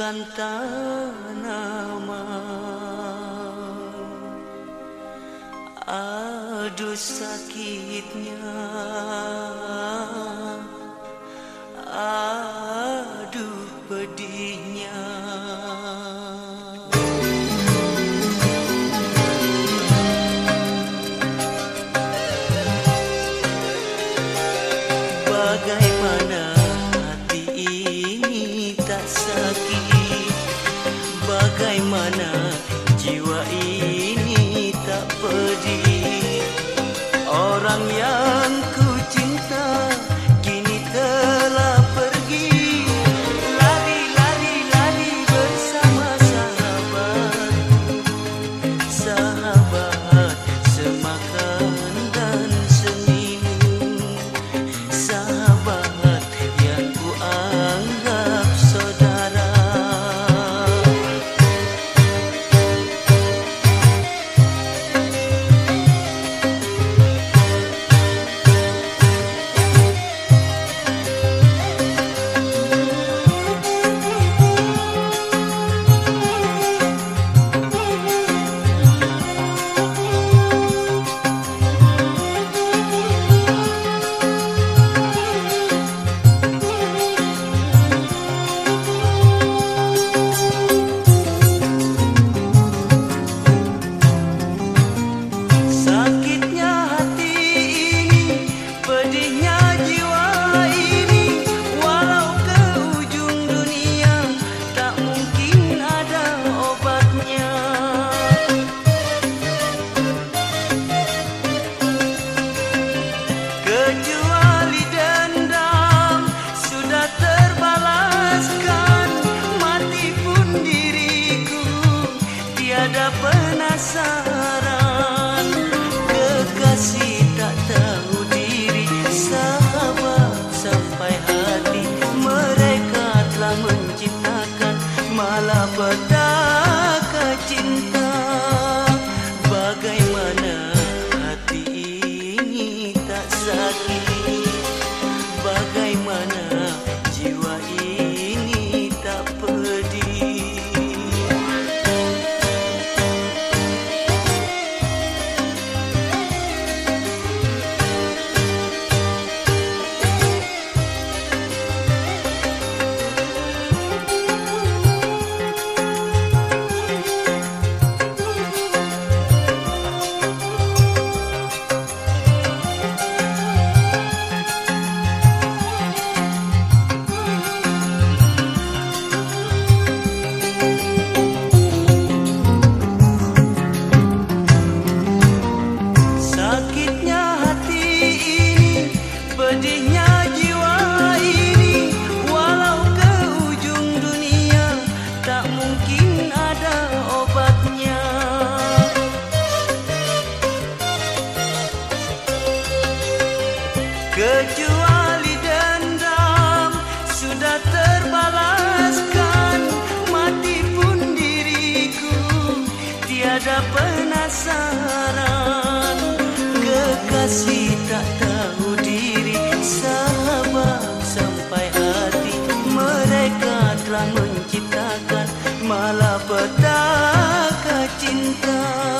bukan tanaman. Aduh sakitnya, aduh pedihnya. Bagaimana hati ini tak sakit, bagaimana jiwa ini tak pedih. Orang yang ku cinta kini telah pergi, lari bersama sahabat, sahabat semakan dan seminum, sahabat yang ku anggap saudara. Kecuali dendam sudah terbalaskan, mati pun diriku tiada penasaran. Kekasih tak tahu diri, sahabat sampai hati, mereka telah menciptakan malapetaka cinta. Bagaimana hati ini tak sakit, bagaimana jiwa ini tak pedih. Pedihnya jiwa ini, walau ke ujung dunia, tak mungkin ada obatnya. Kecuali dendam sudah terbalaskan, mati pun diriku tiada penasaran. Kekasih tak tahu diri, sahabat sampai hati, mereka telah menciptakan malapetaka cinta.